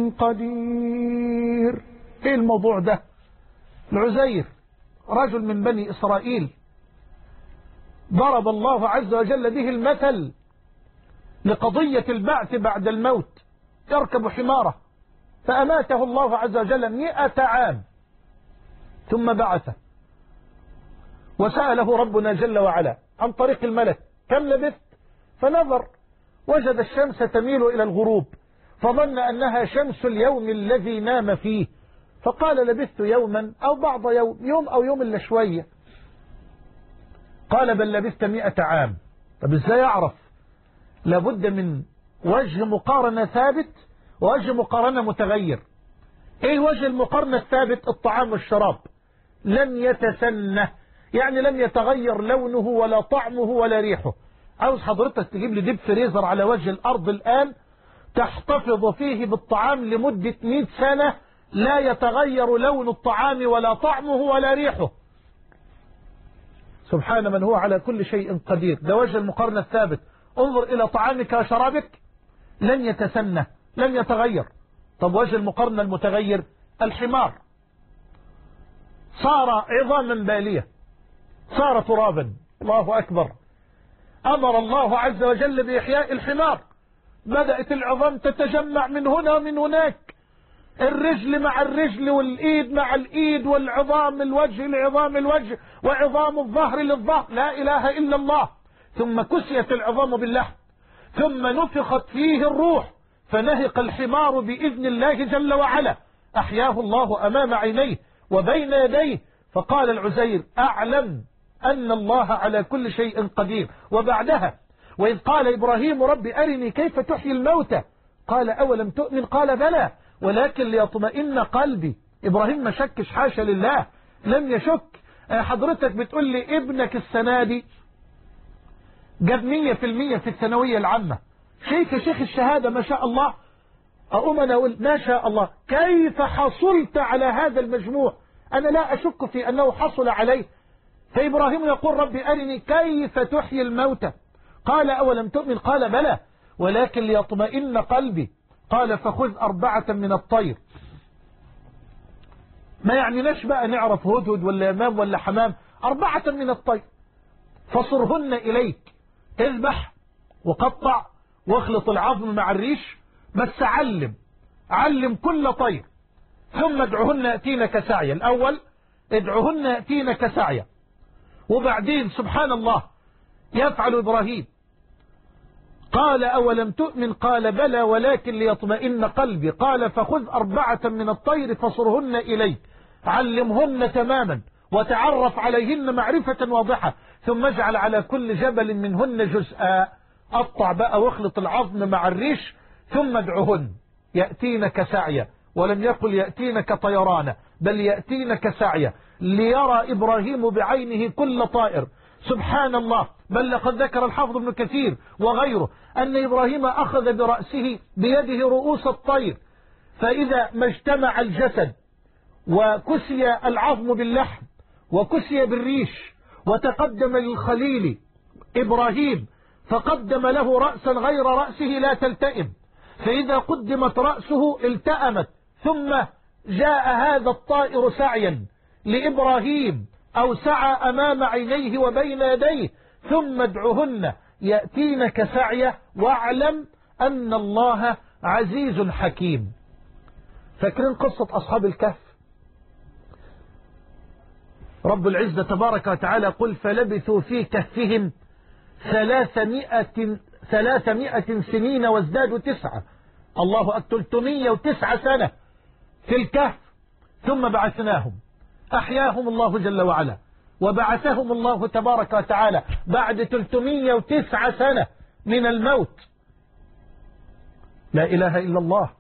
قدير. ايه الموضوع ده؟ العزير رجل من بني إسرائيل ضرب الله عز وجل به المثل لقضية البعث بعد الموت. يركب حماره فأماته الله عز وجل مئة عام ثم بعثه وسأله ربنا جل وعلا عن طريق الملك كم لبثت فنظر وجد الشمس تميل إلى الغروب فظن أنها شمس اليوم الذي نام فيه فقال لبثت يوما أو بعض يوم يوم أو يوم إلا شوية. قال بل لبثت مئة عام. طب ازاي يعرف؟ لابد من وجه مقارنة ثابت ووجه مقارنة متغير. ايه وجه المقارنة الثابت؟ الطعام والشراب لم يتسنه يعني لم يتغير لونه ولا طعمه ولا ريحه. عاوز حضرتك تجيب لي ديب فريزر على وجه الأرض الآن تحتفظ فيه بالطعام لمدة مئة سنة لا يتغير لون الطعام ولا طعمه ولا ريحه. سبحان من هو على كل شيء قدير. ده وجه المقارنة الثابت. انظر إلى طعامك وشرابك لن يتسنه لن يتغير. طب وجه المقارنة المتغير الحمار صار عظاما بالية صار ترابا. الله أكبر. أمر الله عز وجل بإحياء الحمار بدأت العظام تتجمع من هنا ومن هناك الرجل مع الرجل والإيد مع الإيد والعظام الوجه لعظام الوجه وعظام الظهر للظهر لا إله إلا الله. ثم كسيت العظام باللحم ثم نفخت فيه الروح فنهق الحمار بإذن الله جل وعلا. أحياه الله أمام عينيه وبين يديه. فقال العزير أعلم أن الله على كل شيء قدير. وبعدها وإذ قال إبراهيم رب أرني كيف تحيي الموتى قال أولم تؤمن قال بلى ولكن ليطمئن قلبي. إبراهيم ما شكش حاشا لله لم يشك. حضرتك بتقول لي ابنك السنة دي جاب مية في المية في الثانوية العامة، شيخ شيخ الشهادة ما شاء الله. أقوم أنا أقول ما شاء الله، كيف حصلت على هذا المجموع؟ أنا لا أشك في أنه حصل عليه. فإبراهيم يقول ربي أرني كيف تحيي الموتى، قال أولم تؤمن؟ قال بلى ولكن ليطمئن قلبي. قال فخذ أربعة من الطير. ما يعني ناش بقى نعرف هدهد ولا يمام ولا حمام، أربعة من الطير فصرهن إليك، اذبح وقطع واخلط العظم مع الريش، بس علم علم كل طير، ثم ادعهن يأتينك سعيا. الأول ادعهن يأتينك سعيا، وبعدين سبحان الله يفعل إبراهيم. قال أولم تؤمن؟ قال بلى ولكن ليطمئن قلبي. قال فخذ أربعة من الطير فصرهن إليك، علمهن تماما وتعرف عليهن معرفة واضحة، ثم اجعل على كل جبل منهن جزءا، قطع بقى واخلط العظم مع الريش، ثم ادعهن يأتينك سعيا. ولم يقل يأتينك طيرانا، بل يأتينك سعيا، ليرى إبراهيم بعينه كل طائر. سبحان الله. بل لقد ذكر الحافظ ابن كثير وغيره أن إبراهيم أخذ برأسه بيده رؤوس الطير، فإذا ما اجتمع الجسد وكسي العظم باللحم وكسي بالريش وتقدم للخليل إبراهيم فقدم له رأسا غير رأسه لا تلتئم، فإذا قدمت رأسه التأمت، ثم جاء هذا الطائر سعيا لإبراهيم أو سعى أمام عينيه وبين يديه، ثم ادعهن يأتينك سعيا واعلم أن الله عزيز حكيم. فاكرين قصة أصحاب الكهف؟ رب العزة تبارك وتعالى قل فلبثوا في كهفهم ثلاثمائة, ثلاثمائة سنين وازدادوا تسعة. الله أكبر، ثلاثمائة وتسعة سنة في الكهف، ثم بعثناهم، أحياهم الله جل وعلا وبعثهم الله تبارك وتعالى بعد ثلاثمائة وتسعة سنة من الموت. لا إله إلا الله.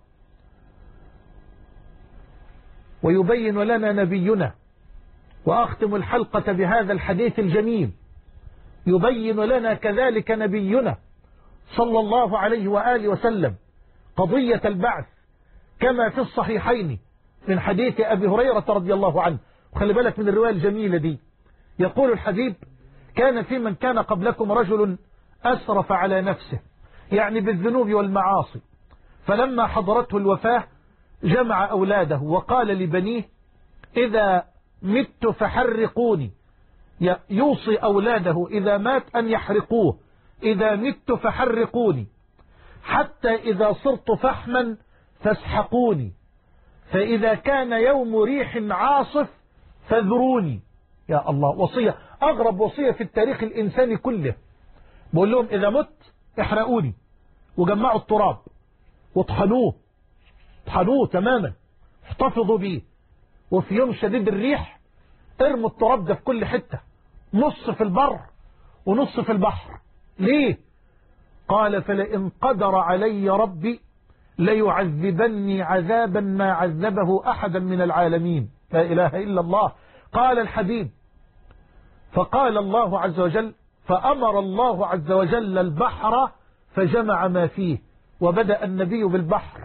ويبين لنا نبينا، وأختم الحلقة بهذا الحديث الجميل، يبين لنا كذلك نبينا صلى الله عليه وآله وسلم قضية البعث كما في الصحيحين من حديث أبي هريرة رضي الله عنه. وخلي بالك من الرواية الجميلة دي. يقول الحبيب كان في من كان قبلكم رجل أسرف على نفسه، يعني بالذنوب والمعاصي، فلما حضرته الوفاة جمع أولاده وقال لبنيه إذا مت فحرقوني، يوصي أولاده إذا مات أن يحرقوه، إذا مت فحرقوني، حتى إذا صرت فحما فاسحقوني، فإذا كان يوم ريح عاصف فذروني. يا الله، وصية، أغرب وصية في التاريخ الإنساني كله. بقول لهم إذا مت احرقوني، وجمعوا التراب واطحنوه، اطحنوه تماما، احتفظوا به، وفي يوم شديد الريح ارموا التراب ده في كل حتة، نص في البر ونص في البحر. ليه؟ قال فلئن قدر علي ربي ليعذبني عذابا ما عذبه أحدا من العالمين. لا إله إلا الله. قال الحبيب فقال الله عز وجل فأمر الله عز وجل البحر فجمع ما فيه، وبدأ النبي بالبحر،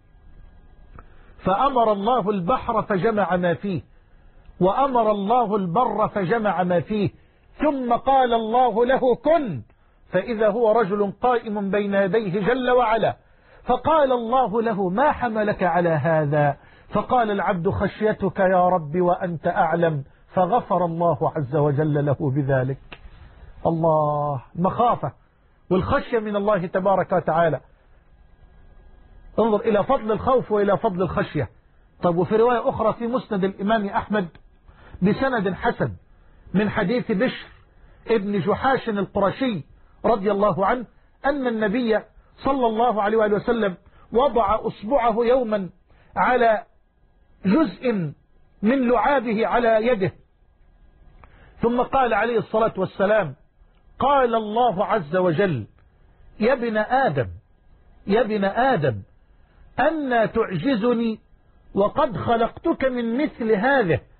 فأمر الله البحر فجمع ما فيه، وأمر الله البر فجمع ما فيه، ثم قال الله له كن، فإذا هو رجل قائم بين يديه جل وعلا، فقال الله له ما حملك على هذا؟ فقال العبد خشيتك يا رب وأنت أعلم، فغفر الله عز وجل له بذلك. الله، مخافة والخشية من الله تبارك وتعالى. انظر إلى فضل الخوف وإلى فضل الخشية. طب وفي رواية أخرى في مسند الإمام أحمد بسند حسن من حديث بشر ابن جحاش القرشي رضي الله عنه أن النبي صلى الله عليه وآله وسلم وضع أصبعه يوما على جزء من لعابه على يده، ثم قال عليه الصلاة والسلام قال الله عز وجل يا ابن آدم يا ابن آدم أن تعجزني وقد خلقتك من مثل هذه،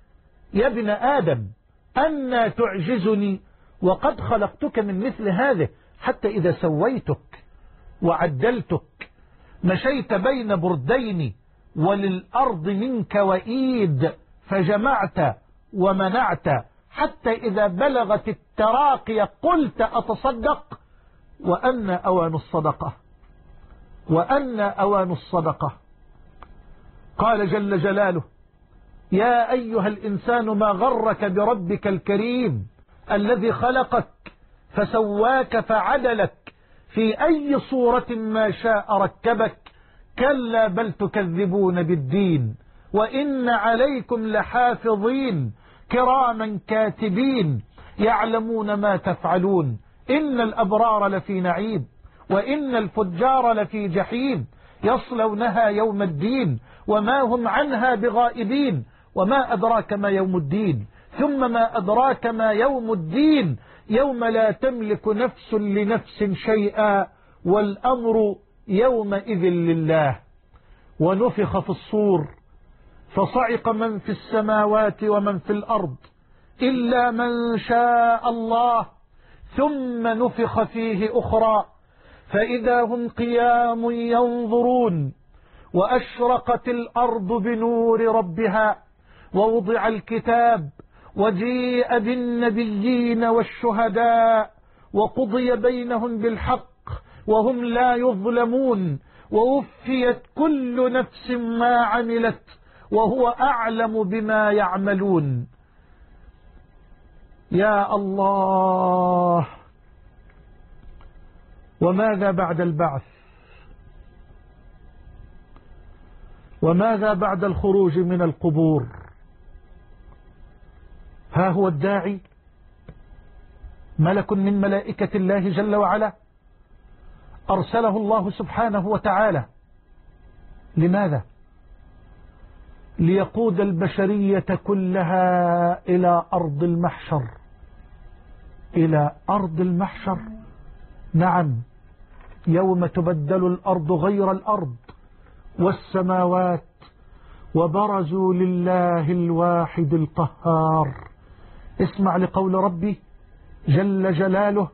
يا ابن آدم أنى تعجزني وقد خلقتك من مثل هذه، حتى إذا سويتك وعدلتك مشيت بين بردين وللأرض منك وإيد، فجمعت ومنعت، حتى إذا بلغت التراقي قلت أتصدق، وأن أوان الصدقة وأن أوان الصدقة. قال جل جلاله: يا أيها الإنسان ما غرك بربك الكريم الذي خلقك فسواك فعدلك في أي صورة ما شاء ركبك، كلا بل تكذبون بالدين وإن عليكم لحافظين كراما كاتبين يعلمون ما تفعلون، إن الأبرار لفي نعيم وإن الفجار لفي جحيم يصلونها يوم الدين وما هم عنها بغائبين، وما أدراك ما يوم الدين، ثم ما أدراك ما يوم الدين، يوم لا تملك نفس لنفس شيئا والأمر يومئذ لله. ونفخ في الصور فصعق من في السماوات ومن في الأرض إلا من شاء الله، ثم نفخ فيه أخرى فإذا هم قيام ينظرون، وأشرقت الأرض بنور ربها، ووضع الكتاب وجيء بالنبيين والشهداء وقضي بينهم بالحق وهم لا يظلمون، ووفيت كل نفس ما عملت وهو أعلم بما يعملون. يا الله، وماذا بعد البعث؟ وماذا بعد الخروج من القبور؟ ها هو الداعي ملك من ملائكة الله جل وعلا أرسله الله سبحانه وتعالى. لماذا؟ ليقود البشرية كلها إلى أرض المحشر. إلى أرض المحشر، نعم، يوم تبدل الأرض غير الأرض والسماوات وبرزوا لله الواحد القهار. اسمع لقول ربي جل جلاله: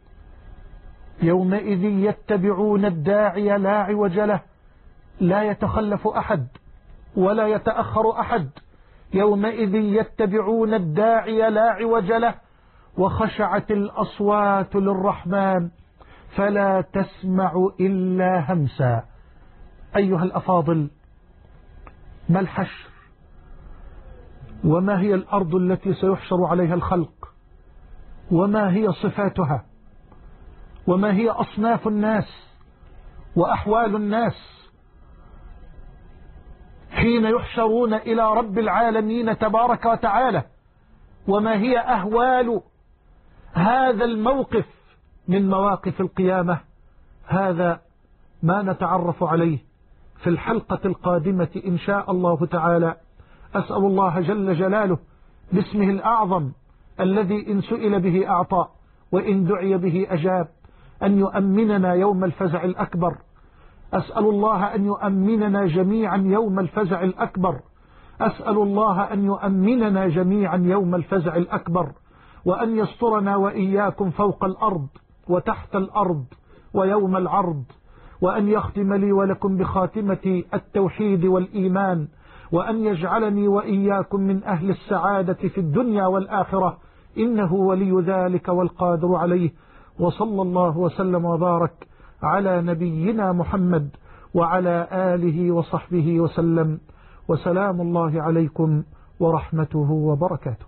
يومئذ يتبعون الداعي لا عوج له، لا يتخلف أحد ولا يتأخر أحد. يومئذ يتبعون الداعي لا عوج له، وخشعت الأصوات للرحمن فلا تسمع إلا همسا. أيها الأفاضل، ما الحشر؟ وما هي الأرض التي سيحشر عليها الخلق؟ وما هي صفاتها؟ وما هي أصناف الناس وأحوال الناس حين يحشرون إلى رب العالمين تبارك وتعالى؟ وما هي أهوال هذا الموقف من مواقف القيامة؟ هذا ما نتعرف عليه في الحلقة القادمة إن شاء الله تعالى. أسأل الله جل جلاله باسمه الأعظم الذي إن سئل به أعطى وإن دعي به أجاب أن يؤمننا يوم الفزع الأكبر. أسأل الله أن يؤمننا جميعا يوم الفزع الأكبر. أسأل الله أن يؤمننا جميعا يوم الفزع الأكبر، وأن يسترنا وإياكم فوق الأرض وتحت الأرض ويوم العرض، وأن يختم لي ولكم بخاتمة التوحيد والإيمان، وأن يجعلني وإياكم من أهل السعادة في الدنيا والآخرة، إنه ولي ذلك والقادر عليه. وصلى الله وسلم وبارك على نبينا محمد وعلى آله وصحبه وسلم، وسلام الله عليكم ورحمته وبركاته.